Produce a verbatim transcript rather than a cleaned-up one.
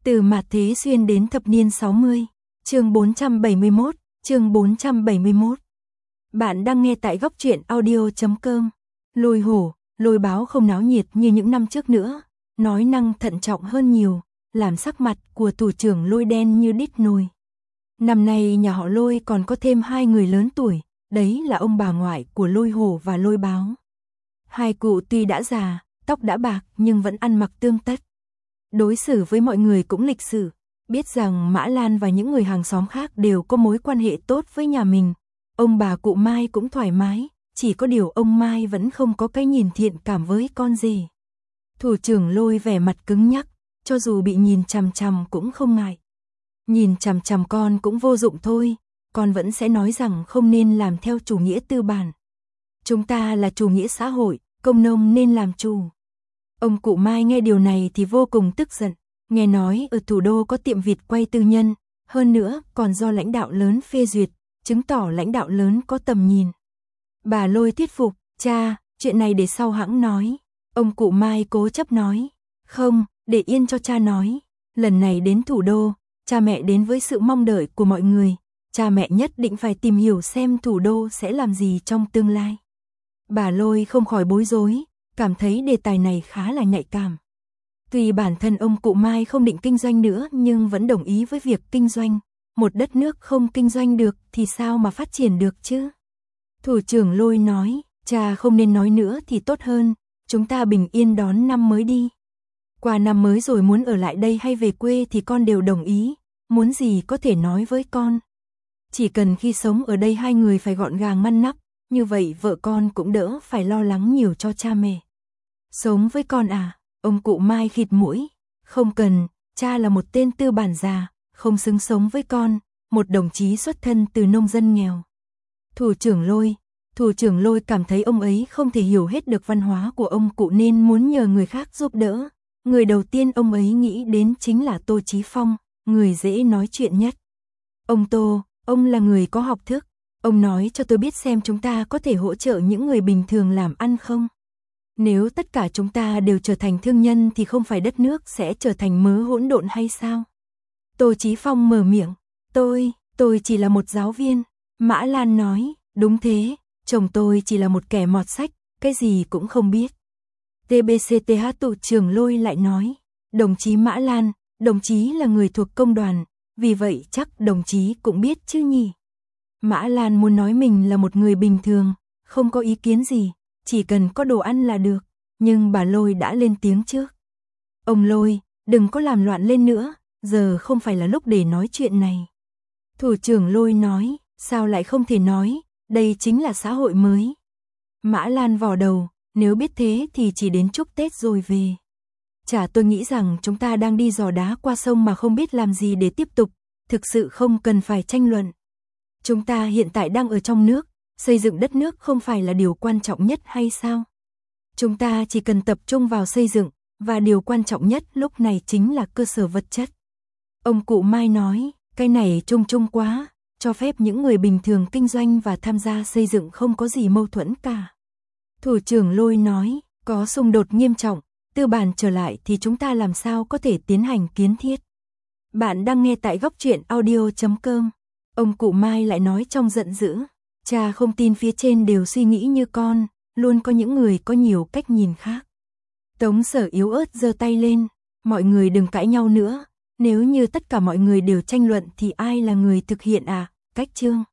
Từ mạt thế xuyên đến thập niên sáu mươi, chương bốn trăm bảy mươi mốt, chương bốn trăm bảy mươi mốt. Bạn đang nghe tại góc truyện audio chấm com. Lôi hổ, lôi báo không náo nhiệt như những năm trước nữa, nói năng thận trọng hơn nhiều, làm sắc mặt của thủ trưởng Lôi đen như đít nồi. Năm nay nhà họ Lôi còn có thêm hai người lớn tuổi, đấy là ông bà ngoại của Lôi hổ và Lôi báo. Hai cụ tuy đã già, tóc đã bạc nhưng vẫn ăn mặc tươm tất. Đối xử với mọi người cũng lịch sự, biết rằng Mã Lan và những người hàng xóm khác đều có mối quan hệ tốt với nhà mình. Ông bà cụ Mai cũng thoải mái, chỉ có điều ông Mai vẫn không có cái nhìn thiện cảm với con rể. Thủ trưởng Lôi vẻ mặt cứng nhắc, cho dù bị nhìn chằm chằm cũng không ngại. Nhìn chằm chằm con cũng vô dụng thôi, con vẫn sẽ nói rằng không nên làm theo chủ nghĩa tư bản. Chúng ta là chủ nghĩa xã hội, công nông nên làm chủ. Ông cụ Mai nghe điều này thì vô cùng tức giận, nghe nói ở thủ đô có tiệm vịt quay tư nhân, hơn nữa còn do lãnh đạo lớn phê duyệt, chứng tỏ lãnh đạo lớn có tầm nhìn. Bà Lôi thuyết phục, cha, chuyện này để sau hãng nói. Ông cụ Mai cố chấp nói, không, để yên cho cha nói. Lần này đến thủ đô, cha mẹ đến với sự mong đợi của mọi người, cha mẹ nhất định phải tìm hiểu xem thủ đô sẽ làm gì trong tương lai. Bà Lôi không khỏi bối rối, cảm thấy đề tài này khá là nhạy cảm. Tuy bản thân ông cụ Mai không định kinh doanh nữa nhưng vẫn đồng ý với việc kinh doanh. Một đất nước không kinh doanh được thì sao mà phát triển được chứ? Thủ trưởng Lôi nói, cha không nên nói nữa thì tốt hơn, chúng ta bình yên đón năm mới đi. Qua năm mới rồi muốn ở lại đây hay về quê thì con đều đồng ý, muốn gì có thể nói với con. Chỉ cần khi sống ở đây hai người phải gọn gàng ngăn nắp, như vậy vợ con cũng đỡ phải lo lắng nhiều cho cha mẹ. Sống với con à? Ông cụ Mai khịt mũi, không cần, cha là một tên tư bản già, không xứng sống với con, một đồng chí xuất thân từ nông dân nghèo. Thủ trưởng Lôi, thủ trưởng Lôi cảm thấy ông ấy không thể hiểu hết được văn hóa của ông cụ nên muốn nhờ người khác giúp đỡ. Người đầu tiên ông ấy nghĩ đến chính là Tô Chí Phong, người dễ nói chuyện nhất. Ông Tô, ông là người có học thức, ông nói cho tôi biết xem chúng ta có thể hỗ trợ những người bình thường làm ăn không? Nếu tất cả chúng ta đều trở thành thương nhân thì không phải đất nước sẽ trở thành mớ hỗn độn hay sao? Tô Chí Phong mở miệng, tôi, tôi chỉ là một giáo viên. Mã Lan nói, đúng thế, chồng tôi chỉ là một kẻ mọt sách, cái gì cũng không biết. tê bê xê tê hát thủ trưởng Lôi lại nói, đồng chí Mã Lan, đồng chí là người thuộc công đoàn, vì vậy chắc đồng chí cũng biết chứ nhỉ? Mã Lan muốn nói mình là một người bình thường, không có ý kiến gì, chỉ cần có đồ ăn là được, nhưng bà Lôi đã lên tiếng trước. Ông Lôi, đừng có làm loạn lên nữa, giờ không phải là lúc để nói chuyện này. Thủ trưởng Lôi nói, sao lại không thể nói, đây chính là xã hội mới. Mã Lan vò đầu, nếu biết thế thì chỉ đến chúc Tết rồi về. Chả, tôi nghĩ rằng chúng ta đang đi dò đá qua sông mà không biết làm gì để tiếp tục, thực sự không cần phải tranh luận. Chúng ta hiện tại đang ở trong nước, xây dựng đất nước không phải là điều quan trọng nhất hay sao? Chúng ta chỉ cần tập trung vào xây dựng, và điều quan trọng nhất lúc này chính là cơ sở vật chất. Ông cụ Mai nói, cái này chung chung quá, cho phép những người bình thường kinh doanh và tham gia xây dựng không có gì mâu thuẫn cả. Thủ trưởng Lôi nói, có xung đột nghiêm trọng, tư bản trở lại thì chúng ta làm sao có thể tiến hành kiến thiết. Bạn đang nghe tại góc truyện audio chấm com. Ông cụ Mai lại nói trong giận dữ, cha không tin phía trên đều suy nghĩ như con, luôn có những người có nhiều cách nhìn khác. Tống Sở yếu ớt giơ tay lên, mọi người đừng cãi nhau nữa, nếu như tất cả mọi người đều tranh luận thì ai là người thực hiện à? Cách chương.